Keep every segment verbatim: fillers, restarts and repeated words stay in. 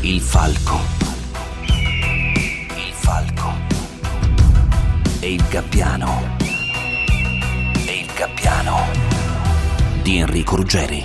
Il falco. Il falco. E il gabbiano. E il gabbiano di Enrico Ruggeri.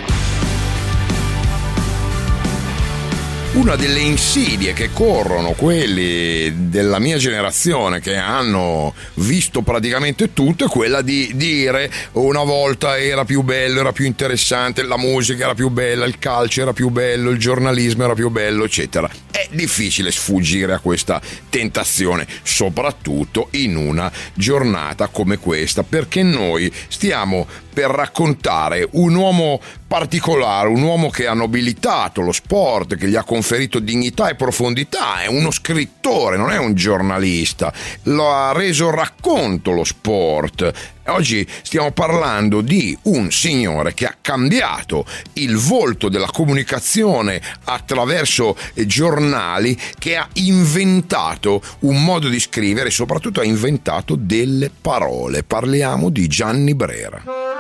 Una delle insidie che corrono quelli della mia generazione, che hanno visto praticamente tutto, è quella di dire una volta era più bello, era più interessante, la musica era più bella, il calcio era più bello, il giornalismo era più bello, eccetera. È difficile sfuggire a questa tentazione, soprattutto in una giornata come questa, perché noi stiamo per raccontare un uomo particolare, un uomo che ha nobilitato lo sport, che gli ha conferito dignità e profondità. È uno scrittore, non è un giornalista, lo ha reso racconto lo sport. Oggi stiamo parlando di un signore che ha cambiato il volto della comunicazione attraverso giornali, che ha inventato un modo di scrivere e soprattutto ha inventato delle parole. Parliamo di Gianni Brera.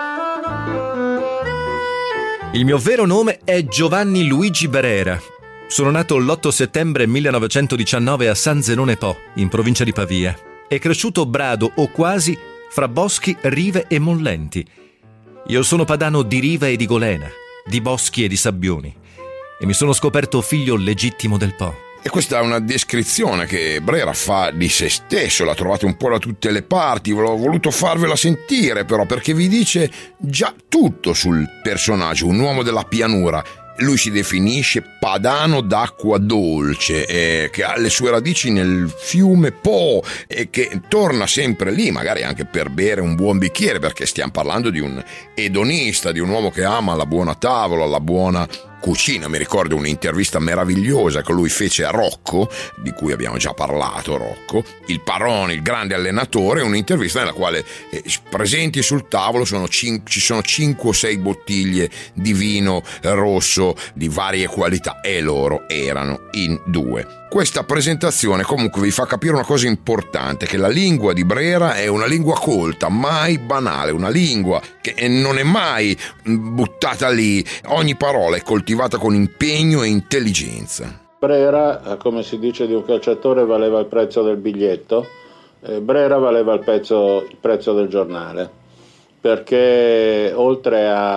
Il mio vero nome è Giovanni Luigi Brera. Sono nato l'otto settembre millenovecentodiciannove a San Zenone Po, in provincia di Pavia. È cresciuto brado o quasi fra boschi, rive e mollenti. Io sono padano di riva e di golena, di boschi e di sabbioni, e mi sono scoperto figlio legittimo del Po. E questa è una descrizione che Brera fa di se stesso, la trovate un po' da tutte le parti, ho voluto farvela sentire però perché vi dice già tutto sul personaggio, un uomo della pianura. Lui si definisce padano d'acqua dolce, eh, che ha le sue radici nel fiume Po e che torna sempre lì, magari anche per bere un buon bicchiere, perché stiamo parlando di un edonista, di un uomo che ama la buona tavola, la buona cucina. Mi ricordo un'intervista meravigliosa che lui fece a Rocco, di cui abbiamo già parlato, Rocco, il Paroni, il grande allenatore, un'intervista nella quale eh, presenti sul tavolo sono cin- ci sono cinque o sei bottiglie di vino rosso di varie qualità e loro erano in due. Questa presentazione comunque vi fa capire una cosa importante, che la lingua di Brera è una lingua colta, mai banale, una lingua che non è mai buttata lì, ogni parola è coltivata con impegno e intelligenza. Brera, come si dice di un calciatore, valeva il prezzo del biglietto, eh, Brera valeva il prezzo, il prezzo del giornale, perché oltre a,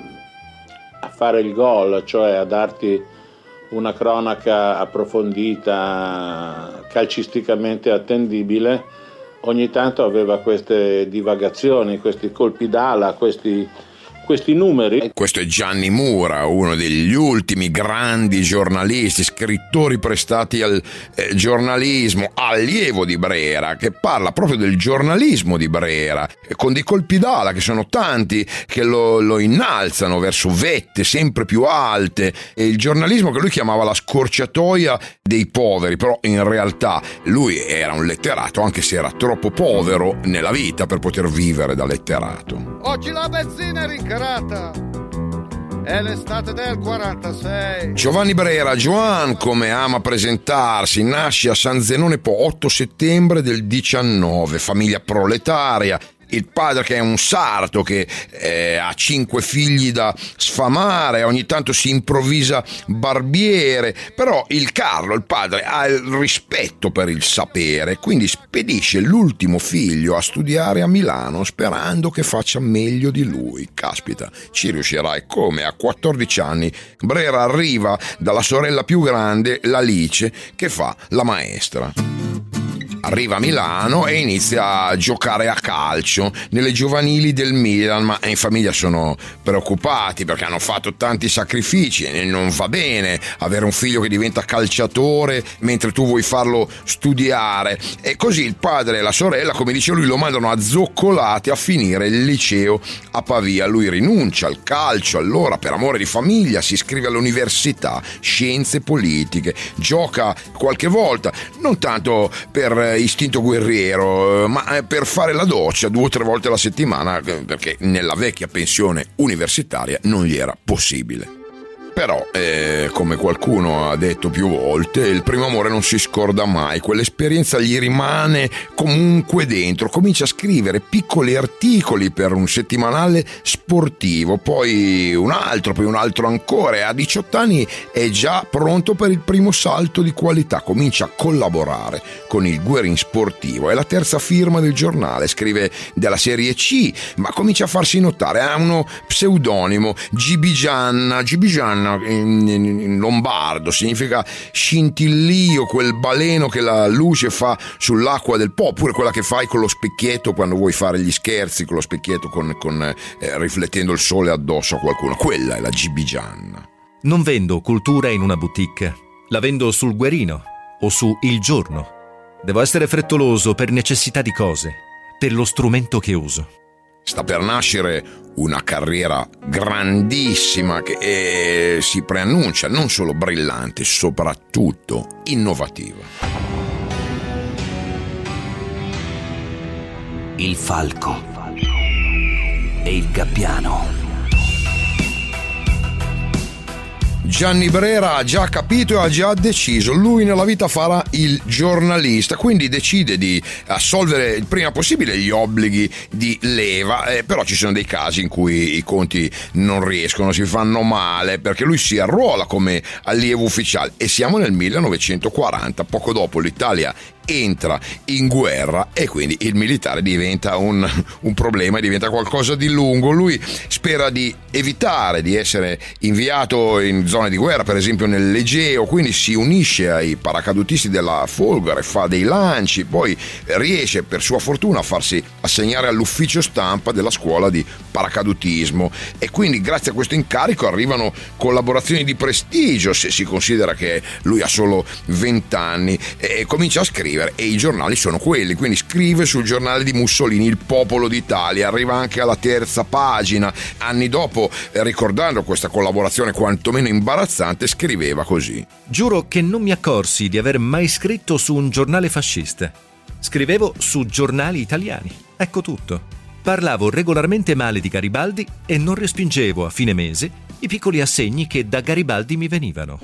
a fare il gol, cioè a darti una cronaca approfondita, calcisticamente attendibile, ogni tanto aveva queste divagazioni, questi colpi d'ala, questi, questi numeri. Questo è Gianni Mura, uno degli ultimi grandi giornalisti, scrittori prestati al eh, giornalismo, allievo di Brera, che parla proprio del giornalismo di Brera, con dei colpi d'ala che sono tanti, che lo, lo innalzano verso vette sempre più alte, e il giornalismo che lui chiamava la scorciatoia dei poveri, però in realtà lui era un letterato, anche se era troppo povero nella vita per poter vivere da letterato. Oggi la benzina è rincarata, è l'estate del quarantasei. Giovanni Brera, Joan, come ama presentarsi, nasce a San Zenone Po otto settembre del diciannove, famiglia proletaria. Il padre che è un sarto, che eh, ha cinque figli da sfamare, ogni tanto si improvvisa barbiere, però il Carlo, il padre, ha il rispetto per il sapere, quindi spedisce l'ultimo figlio a studiare a Milano sperando che faccia meglio di lui. Caspita, ci riuscirà, e come? A quattordici anni Brera arriva dalla sorella più grande, l'Alice, che fa la maestra. Arriva a Milano e inizia a giocare a calcio nelle giovanili del Milan, ma in famiglia sono preoccupati perché hanno fatto tanti sacrifici e non va bene avere un figlio che diventa calciatore mentre tu vuoi farlo studiare. E così il padre e la sorella, come dice lui, lo mandano a zoccolate a finire il liceo a Pavia. Lui rinuncia al calcio, allora per amore di famiglia si iscrive all'università Scienze Politiche, gioca qualche volta, non tanto per istinto guerriero, ma per fare la doccia due o tre volte alla settimana, perché nella vecchia pensione universitaria non gli era possibile. Però, eh, come qualcuno ha detto più volte, il primo amore non si scorda mai, quell'esperienza gli rimane comunque dentro. Comincia a scrivere piccoli articoli per un settimanale sportivo, poi un altro, poi un altro ancora, e a diciotto anni è già pronto per il primo salto di qualità. Comincia a collaborare con il Guerin Sportivo, è la terza firma del giornale, scrive della Serie C, ma comincia a farsi notare, ha uno pseudonimo, Gibigianna. Gibigianna in, in, in lombardo significa scintillio, quel baleno che la luce fa sull'acqua del Po, oppure quella che fai con lo specchietto quando vuoi fare gli scherzi con lo specchietto con, con eh, riflettendo il sole addosso a qualcuno. Quella è la Gibigianna. Non vendo cultura in una boutique, la vendo sul Guerino o su Il Giorno. Devo essere frettoloso per necessità di cose, per lo strumento che uso. Sta per nascere una carriera grandissima che eh, si preannuncia non solo brillante, soprattutto innovativa. Il falco e il gabbiano. Gianni Brera ha già capito e ha già deciso, lui nella vita farà il giornalista, quindi decide di assolvere il prima possibile gli obblighi di leva, eh, però ci sono dei casi in cui i conti non riescono, si fanno male, perché lui si arruola come allievo ufficiale e siamo nel millenovecentoquaranta, poco dopo l'Italia entra in guerra e quindi il militare diventa un, un problema, diventa qualcosa di lungo. Lui spera di evitare di essere inviato in zone di guerra, per esempio nell'Egeo, quindi si unisce ai paracadutisti della Folgore, fa dei lanci, poi riesce per sua fortuna a farsi assegnare all'ufficio stampa della scuola di paracadutismo e quindi grazie a questo incarico arrivano collaborazioni di prestigio, se si considera che lui ha solo venti anni, e comincia a scrivere e i giornali sono quelli, quindi scrive sul giornale di Mussolini, Il Popolo d'Italia, arriva anche alla terza pagina. Anni dopo, ricordando questa collaborazione quantomeno imbarazzante, scriveva così: giuro che non mi accorsi di aver mai scritto su un giornale fascista. Scrivevo su giornali italiani, ecco tutto. Parlavo regolarmente male di Garibaldi e non respingevo a fine mese i piccoli assegni che da Garibaldi mi venivano.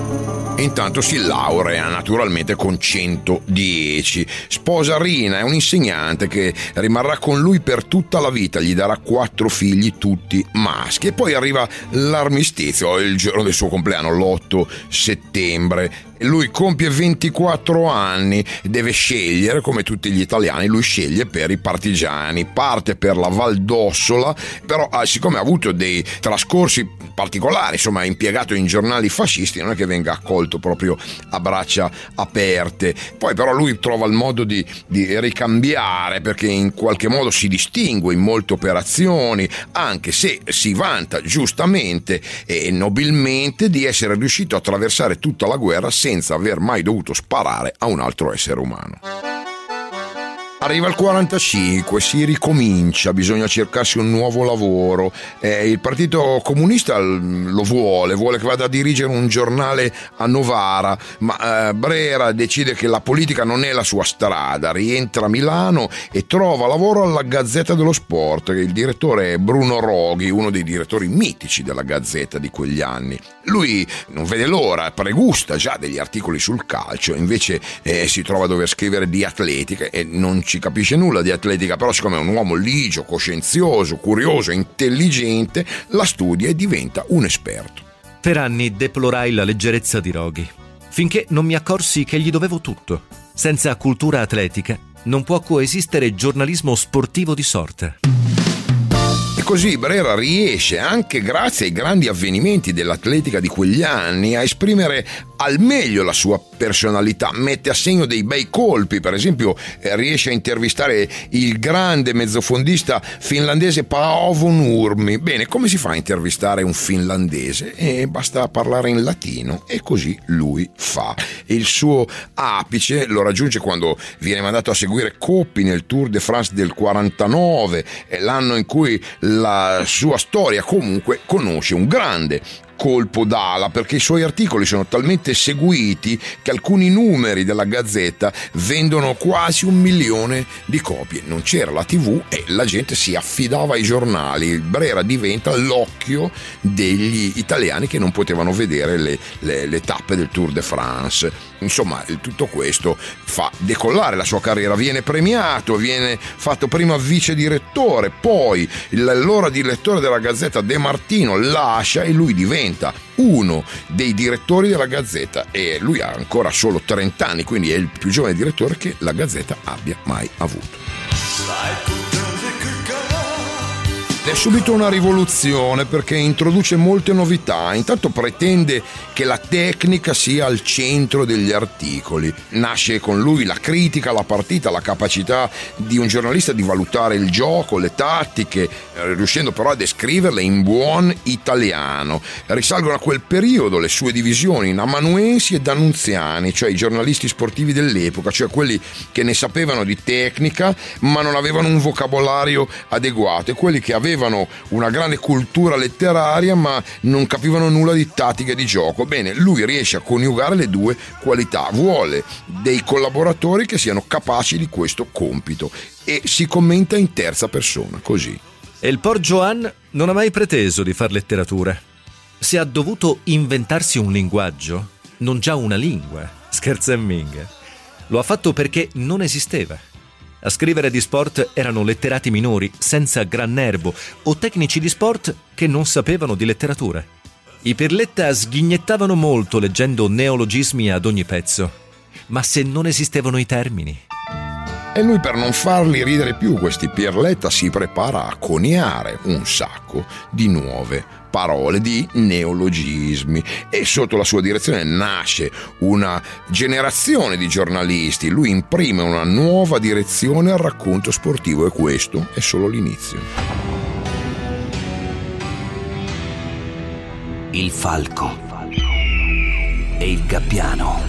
Intanto si laurea naturalmente con centodieci. Sposa Rina, è un insegnante che rimarrà con lui per tutta la vita, gli darà quattro figli tutti maschi e poi arriva l'armistizio, il giorno del suo compleanno, l'otto settembre. Lui compie ventiquattro anni, deve scegliere, come tutti gli italiani, lui sceglie per i partigiani, parte per la Val d'Ossola, però siccome ha avuto dei trascorsi particolari, insomma è impiegato in giornali fascisti, non è che venga accolto proprio a braccia aperte. Poi però lui trova il modo di, di ricambiare, perché in qualche modo si distingue in molte operazioni, anche se si vanta giustamente e nobilmente di essere riuscito a attraversare tutta la guerra senza aver mai dovuto sparare a un altro essere umano. Arriva il quarantacinque, si ricomincia, bisogna cercarsi un nuovo lavoro, eh, il Partito Comunista lo vuole, vuole che vada a dirigere un giornale a Novara, ma eh, Brera decide che la politica non è la sua strada, rientra a Milano e trova lavoro alla Gazzetta dello Sport. Il direttore è Bruno Roghi, uno dei direttori mitici della Gazzetta di quegli anni. Lui non vede l'ora, pregusta già degli articoli sul calcio, invece eh, si trova a dover scrivere di atletica e non ci capisce nulla di atletica, però siccome è un uomo ligio, coscienzioso, curioso, intelligente, la studia e diventa un esperto. Per anni deplorai la leggerezza di Roghi, finché non mi accorsi che gli dovevo tutto. Senza cultura atletica non può coesistere giornalismo sportivo di sorta. E così Brera riesce, anche grazie ai grandi avvenimenti dell'atletica di quegli anni, a esprimere al meglio la sua personalità, mette a segno dei bei colpi, per esempio eh, riesce a intervistare il grande mezzofondista finlandese Paavo Nurmi. Bene, come si fa a intervistare un finlandese? Eh, basta parlare in latino e così lui fa. Il suo apice lo raggiunge quando viene mandato a seguire Coppi nel Tour de France del quarantanove, è l'anno in cui la sua storia comunque conosce un grande colpo d'ala, perché i suoi articoli sono talmente seguiti che alcuni numeri della Gazzetta vendono quasi un milione di copie. Non c'era la tivù e la gente si affidava ai giornali. Brera diventa l'occhio degli italiani che non potevano vedere le, le, le tappe del Tour de France. Insomma, tutto questo fa decollare la sua carriera. Viene premiato, viene fatto prima vice direttore, poi l'allora direttore della Gazzetta De Martino lascia e lui diventa uno dei direttori della Gazzetta, e lui ha ancora solo trenta anni, quindi è il più giovane direttore che la Gazzetta abbia mai avuto. È subito una rivoluzione perché introduce molte novità. Intanto pretende che la tecnica sia al centro degli articoli. Nasce con lui la critica alla partita, la capacità di un giornalista di valutare il gioco, le tattiche, riuscendo però a descriverle in buon italiano. Risalgono a quel periodo le sue divisioni in amanuensi e d'annunziani, cioè i giornalisti sportivi dell'epoca, cioè quelli che ne sapevano di tecnica ma non avevano un vocabolario adeguato, e quelli che avevano una grande cultura letteraria ma non capivano nulla di tattica e di gioco. Bene, lui riesce a coniugare le due qualità, vuole dei collaboratori che siano capaci di questo compito e si commenta in terza persona, così. E il Por Joan non ha mai preteso di far letteratura. Se ha dovuto inventarsi un linguaggio, non già una lingua, scherza e minga, lo ha fatto perché non esisteva. A scrivere di sport erano letterati minori, senza gran nervo, o tecnici di sport che non sapevano di letteratura. I Pirletta sghignettavano molto leggendo neologismi ad ogni pezzo, ma se non esistevano i termini... E lui, per non farli ridere più questi Pirletta, si prepara a coniare un sacco di nuove parole, di neologismi, e sotto la sua direzione nasce una generazione di giornalisti. Lui imprime una nuova direzione al racconto sportivo, e questo è solo l'inizio. Il falco e il gabbiano.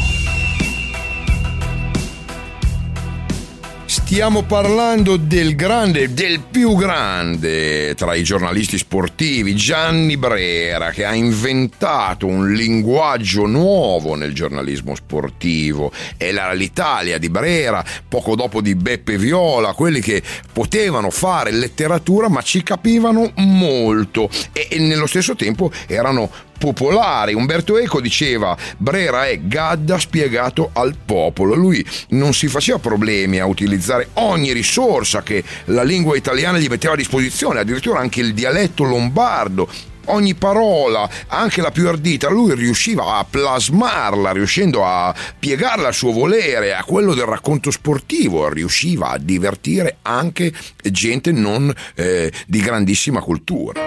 Stiamo parlando del grande, del più grande tra i giornalisti sportivi, Gianni Brera, che ha inventato un linguaggio nuovo nel giornalismo sportivo. Era l'Italia di Brera, poco dopo di Beppe Viola, quelli che potevano fare letteratura ma ci capivano molto e, e nello stesso tempo erano popolari. Umberto Eco diceva: Brera è Gadda spiegato al popolo. Lui non si faceva problemi a utilizzare ogni risorsa che la lingua italiana gli metteva a disposizione, addirittura anche il dialetto lombardo. Ogni parola, anche la più ardita, lui riusciva a plasmarla, riuscendo a piegarla al suo volere, a quello del racconto sportivo, riusciva a divertire anche gente non eh, di grandissima cultura.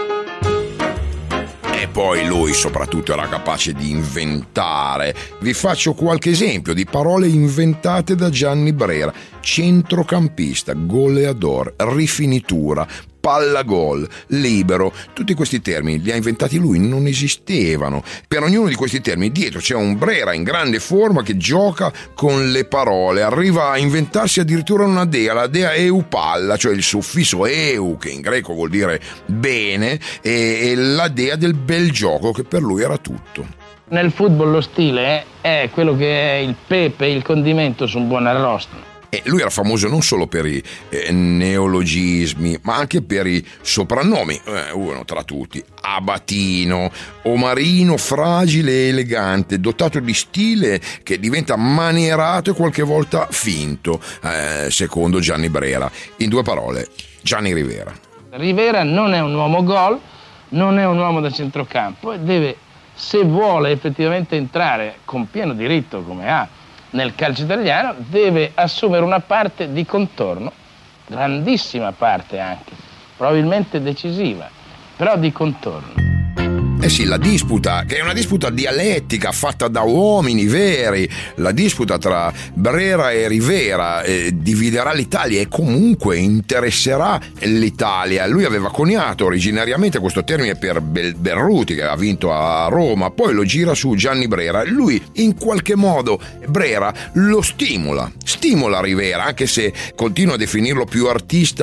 E poi lui soprattutto era capace di inventare. Vi faccio qualche esempio di parole inventate da Gianni Brera: centrocampista, goleador, rifinitura, palla gol, libero. Tutti questi termini li ha inventati lui, non esistevano. Per ognuno di questi termini dietro c'è un Brera in grande forma che gioca con le parole, arriva a inventarsi addirittura una dea, la dea eupalla, cioè il suffisso eu, che in greco vuol dire bene, e la dea del bel gioco, che per lui era tutto. Nel football lo stile è quello che è il pepe, il condimento su un buon arrosto. E lui era famoso non solo per i eh, neologismi, ma anche per i soprannomi, eh, uno tra tutti: Abatino, omarino fragile e elegante, dotato di stile che diventa manierato e qualche volta finto, eh, secondo Gianni Brera. In due parole, Gianni Rivera. Rivera non è un uomo gol, non è un uomo da centrocampo, e deve, se vuole effettivamente entrare con pieno diritto come ha nel calcio italiano, deve assumere una parte di contorno, grandissima parte anche, probabilmente decisiva, però di contorno. Eh sì, la disputa, che è una disputa dialettica fatta da uomini veri, la disputa tra Brera e Rivera eh, dividerà l'Italia e comunque interesserà l'Italia. Lui aveva coniato originariamente questo termine per Bel- Berruti, che ha vinto a Roma, poi lo gira su Gianni Brera. Lui in qualche modo, Brera lo stimola, stimola Rivera, anche se continua a definirlo più artista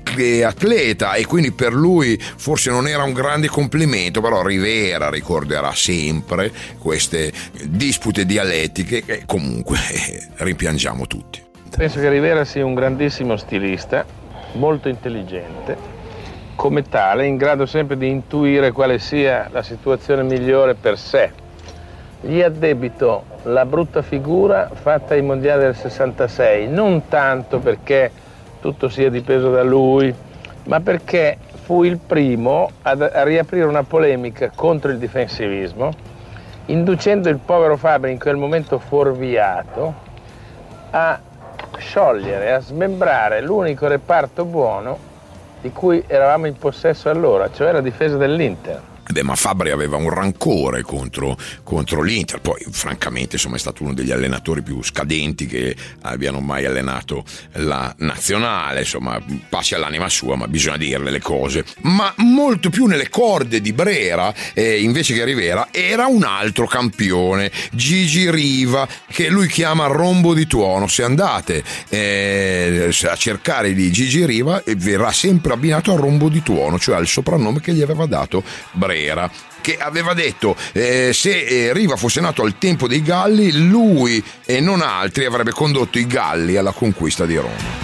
anche atleta, e quindi per lui forse non era un grande complimento, però Rivera ricorderà sempre queste dispute dialettiche che comunque rimpiangiamo tutti. Penso che Rivera sia un grandissimo stilista, molto intelligente, come tale in grado sempre di intuire quale sia la situazione migliore per sé. Gli addebito la brutta figura fatta ai mondiali del sessantasei, non tanto perché tutto sia dipeso da lui, ma perché fu il primo ad, a riaprire una polemica contro il difensivismo, inducendo il povero Fabri, in quel momento fuorviato, a sciogliere, a smembrare l'unico reparto buono di cui eravamo in possesso allora, cioè la difesa dell'Inter. Beh, ma Fabri aveva un rancore contro, contro l'Inter, poi francamente insomma è stato uno degli allenatori più scadenti che abbiano mai allenato la nazionale, insomma passi all'anima sua, ma bisogna dirle le cose. Ma molto più nelle corde di Brera, eh, invece che Rivera, era un altro campione, Gigi Riva, che lui chiama rombo di tuono. Se andate eh, a cercare di Gigi Riva, verrà sempre abbinato a rombo di tuono, cioè al soprannome che gli aveva dato Brera, che aveva detto eh, se eh, Riva fosse nato al tempo dei Galli, lui e non altri avrebbe condotto i Galli alla conquista di Roma.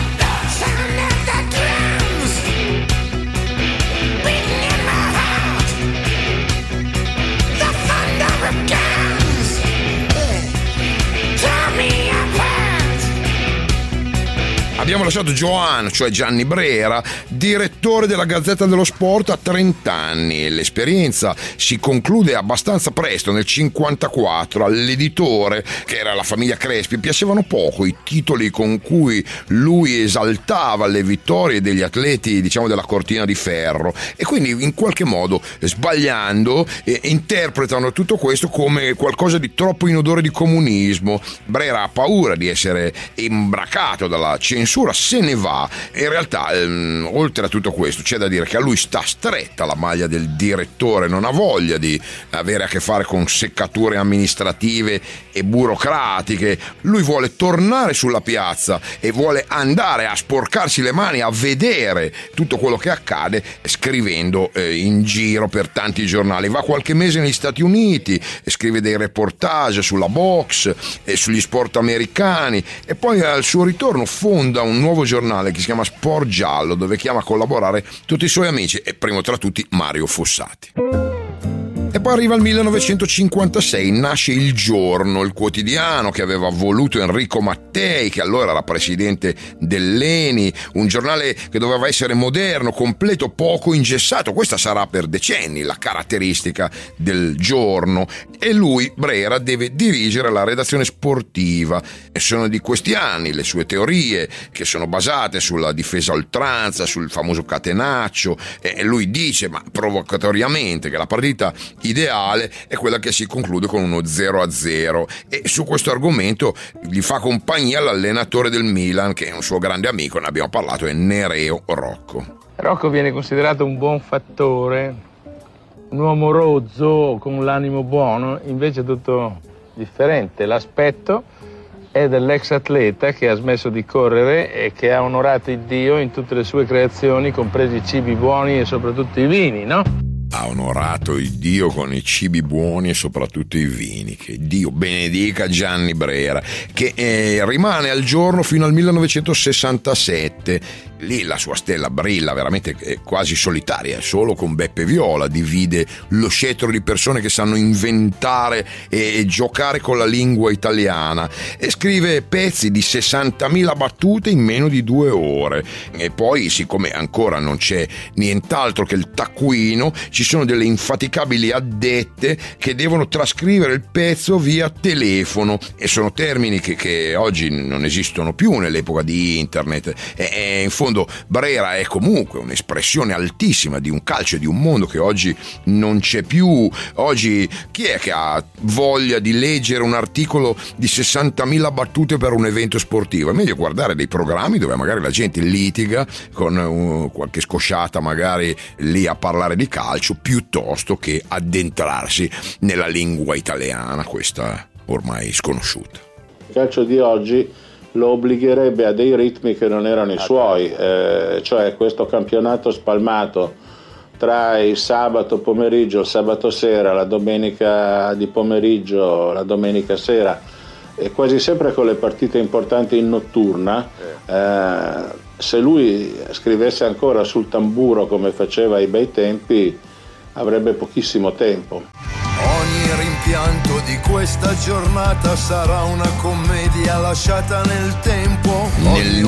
Abbiamo lasciato Joan, cioè Gianni Brera, direttore della Gazzetta dello Sport a trenta anni. L'esperienza si conclude abbastanza presto, nel cinquantaquattro. All'editore, che era la famiglia Crespi, piacevano poco i titoli con cui lui esaltava le vittorie degli atleti, diciamo, della cortina di ferro, e quindi in qualche modo, sbagliando, eh, interpretano tutto questo come qualcosa di troppo in odore di comunismo. Brera ha paura di essere imbracato dalla censura, se ne va. In realtà ehm, oltre a tutto questo c'è da dire che a lui sta stretta la maglia del direttore, non ha voglia di avere a che fare con seccature amministrative e burocratiche. Lui vuole tornare sulla piazza e vuole andare a sporcarsi le mani, a vedere tutto quello che accade, scrivendo eh, in giro per tanti giornali. Va qualche mese negli Stati Uniti, scrive dei reportage sulla box e sugli sport americani, e poi al suo ritorno fonda un nuovo giornale che si chiama Sport Giallo, dove chiama a collaborare tutti i suoi amici, e primo tra tutti Mario Fossati. E poi arriva il millenovecentocinquantasei, nasce Il Giorno, il quotidiano che aveva voluto Enrico Mattei, che allora era presidente dell'E N I, un giornale che doveva essere moderno, completo, poco ingessato. Questa sarà per decenni la caratteristica del Giorno, e lui, Brera, deve dirigere la redazione sportiva. E sono di questi anni le sue teorie, che sono basate sulla difesa a oltranza, sul famoso catenaccio, e lui dice, ma provocatoriamente, che la partita ideale è quella che si conclude con uno zero a zero, e su questo argomento gli fa compagnia l'allenatore del Milan, che è un suo grande amico, ne abbiamo parlato, è Nereo Rocco. Rocco viene considerato un buon fattore, un uomo rozzo con l'animo buono, invece è tutto differente. L'aspetto è dell'ex atleta che ha smesso di correre e che ha onorato il Dio in tutte le sue creazioni, compresi i cibi buoni e soprattutto i vini, no? Ha onorato il Dio con i cibi buoni e soprattutto i vini. Che Dio benedica Gianni Brera, che eh, rimane al Giorno fino al millenovecentosessantasette. Lì la sua stella brilla veramente eh, quasi solitaria, solo con Beppe Viola divide lo scettro di persone che sanno inventare e giocare con la lingua italiana, e scrive pezzi di sessantamila battute in meno di due ore. E poi, siccome ancora non c'è nient'altro che il taccuino, ci sono delle infaticabili addette che devono trascrivere il pezzo via telefono, e sono termini che, che oggi non esistono più nell'epoca di internet. E, e in fondo Brera è comunque un'espressione altissima di un calcio e di un mondo che oggi non c'è più. Oggi chi è che ha voglia di leggere un articolo di sessantamila battute per un evento sportivo? È meglio guardare dei programmi dove magari la gente litiga con uh, qualche scosciata magari lì a parlare di calcio, piuttosto che addentrarsi nella lingua italiana, questa ormai sconosciuta. Il calcio di oggi lo obbligherebbe a dei ritmi che non erano i suoi, eh, cioè questo campionato spalmato tra il sabato pomeriggio, il sabato sera, la domenica di pomeriggio, la domenica sera, e quasi sempre con le partite importanti in notturna. Eh, se lui scrivesse ancora sul tamburo come faceva ai bei tempi, avrebbe pochissimo tempo. Ogni rimpianto di questa giornata sarà una commedia lasciata nel tempo. Nel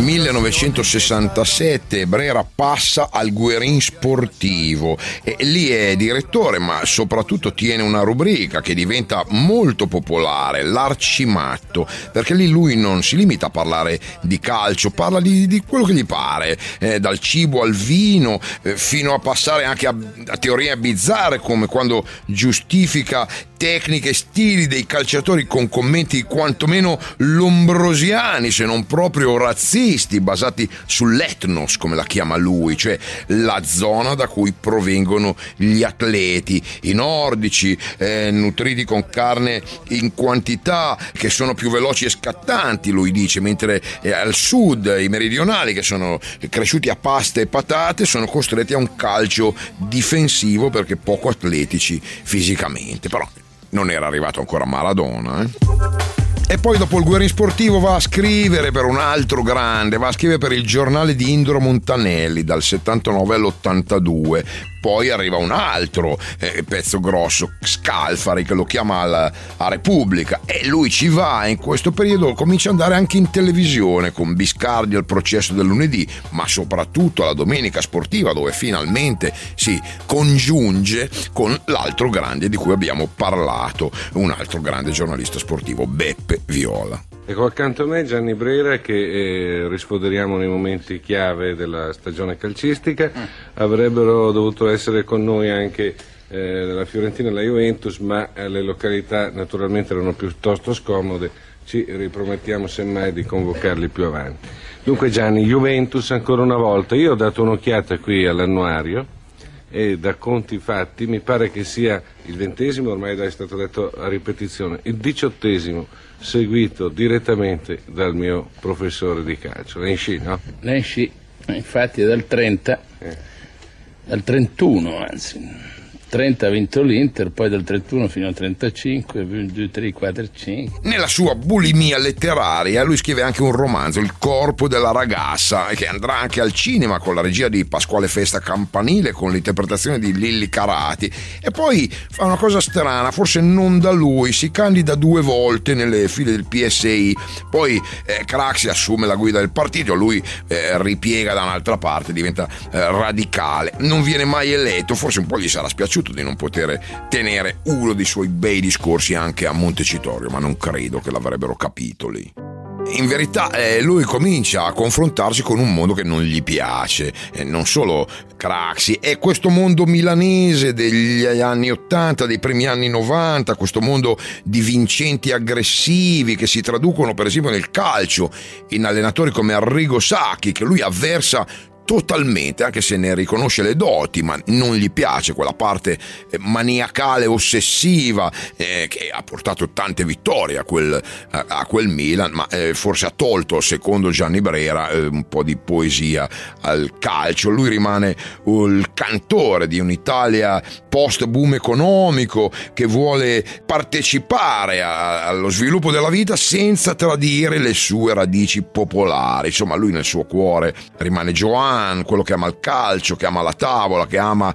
millenovecentosessantasette Brera passa al Guerin Sportivo e lì è direttore, ma soprattutto tiene una rubrica che diventa molto popolare, l'Arcimatto, perché lì lui non si limita a parlare di calcio, parla di, di quello che gli pare, eh, dal cibo al vino, eh, fino a passare anche a, a teorie bizzarre, come quando giustifica tecniche e stili dei calciatori con commenti quantomeno lombrosiani, se non proprio razzisti, basati sull'ethnos, come la chiama lui, cioè la zona da cui provengono gli atleti, i nordici, eh, nutriti con carne in quantità, che sono più veloci e scattanti, lui dice, mentre eh, al sud i meridionali, che sono cresciuti a pasta e patate, sono costretti a un calcio difensivo perché poco atletici fisicamente. Però non era arrivato ancora Maradona, eh? E poi dopo il Guerin Sportivo va a scrivere per un altro grande, va a scrivere per il giornale di Indro Montanelli dal settantanove all'ottantadue. Poi arriva un altro eh, pezzo grosso, Scalfari, che lo chiama alla, a Repubblica, e lui ci va, e in questo periodo comincia ad andare anche in televisione con Biscardi al processo del lunedì, ma soprattutto alla Domenica Sportiva, dove finalmente si congiunge con l'altro grande di cui abbiamo parlato, un altro grande giornalista sportivo, Beppe Viola. Ecco, accanto a me Gianni Brera, che eh, risfoderiamo nei momenti chiave della stagione calcistica. Avrebbero dovuto essere con noi anche eh, la Fiorentina e la Juventus, ma eh, le località naturalmente erano piuttosto scomode. Ci ripromettiamo semmai di convocarli più avanti. Dunque Gianni, Juventus ancora una volta. Io ho dato un'occhiata qui all'annuario e da conti fatti mi pare che sia il ventesimo, ormai è stato detto a ripetizione, il diciottesimo, seguito direttamente dal mio professore di calcio, Lenci, no? Lenci, infatti è dal trenta, eh. dal trentuno anzi, trenta ha vinto l'Inter, poi dal trentuno fino al trentacinque, due, tre, quattro, cinque. Nella sua bulimia letteraria lui scrive anche un romanzo, Il corpo della ragazza, che andrà anche al cinema con la regia di Pasquale Festa Campanile, con l'interpretazione di Lilli Carati, e poi fa una cosa strana, forse non da lui, si candida due volte nelle file del P S I, poi eh, Craxi assume la guida del partito, lui eh, ripiega da un'altra parte, diventa eh, radicale, non viene mai eletto, forse un po' gli sarà spiaciuto di non poter tenere uno dei suoi bei discorsi anche a Montecitorio, ma non credo che l'avrebbero capito lì. In verità eh, lui comincia a confrontarsi con un mondo che non gli piace, eh, non solo Craxi, è questo mondo milanese degli anni ottanta, dei primi anni novanta, questo mondo di vincenti aggressivi che si traducono per esempio nel calcio in allenatori come Arrigo Sacchi, che lui avversa totalmente, anche se ne riconosce le doti, ma non gli piace quella parte maniacale, ossessiva, eh, che ha portato tante vittorie a quel, a, a quel Milan, ma eh, forse ha tolto, secondo Gianni Brera, eh, un po' di poesia al calcio. Lui rimane il cantore di un'Italia post-boom economico che vuole partecipare a, allo sviluppo della vita senza tradire le sue radici popolari. Insomma, lui nel suo cuore rimane Joan, quello che ama il calcio, che ama la tavola, che ama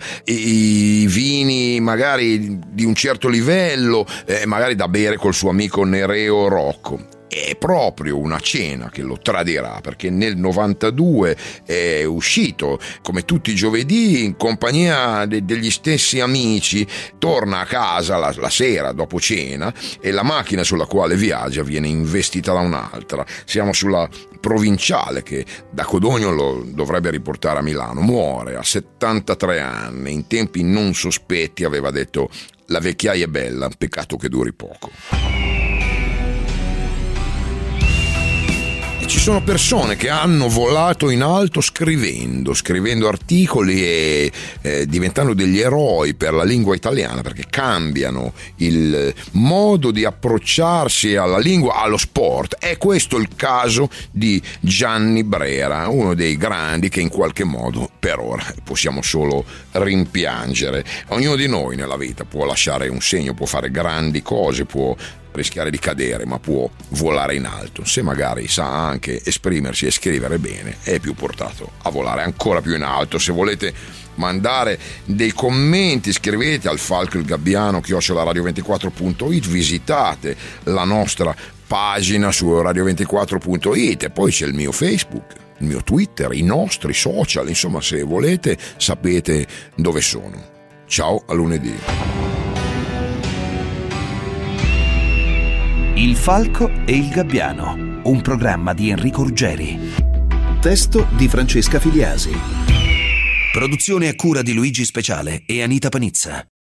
i, i vini magari di un certo livello, eh, magari da bere col suo amico Nereo Rocco. È proprio una cena che lo tradirà, perché nel novantadue è uscito come tutti i giovedì in compagnia de- degli stessi amici, torna a casa la, la sera dopo cena e la macchina sulla quale viaggia viene investita da un'altra. Siamo sulla provinciale che da Codogno lo dovrebbe riportare a Milano. Muore a settantatré anni, in tempi non sospetti aveva detto: la vecchiaia è bella, peccato che duri poco. Ci sono persone che hanno volato in alto scrivendo, scrivendo articoli e eh, diventando degli eroi per la lingua italiana, perché cambiano il modo di approcciarsi alla lingua, allo sport. È questo il caso di Gianni Brera, uno dei grandi che in qualche modo per ora possiamo solo rimpiangere. Ognuno di noi nella vita può lasciare un segno, può fare grandi cose, può rischiare di cadere, ma può volare in alto. Se magari sa anche esprimersi e scrivere bene, è più portato a volare ancora più in alto. Se volete mandare dei commenti, scrivete al falco il gabbiano chiocciola radio ventiquattro punto it, visitate la nostra pagina su radio ventiquattro punto it e poi c'è il mio Facebook, il mio Twitter, i nostri social, insomma, se volete sapete dove sono. Ciao, a lunedì. Il falco e il gabbiano, un programma di Enrico Ruggeri. Testo di Francesca Filiasi. Produzione a cura di Luigi Speciale e Anita Panizza.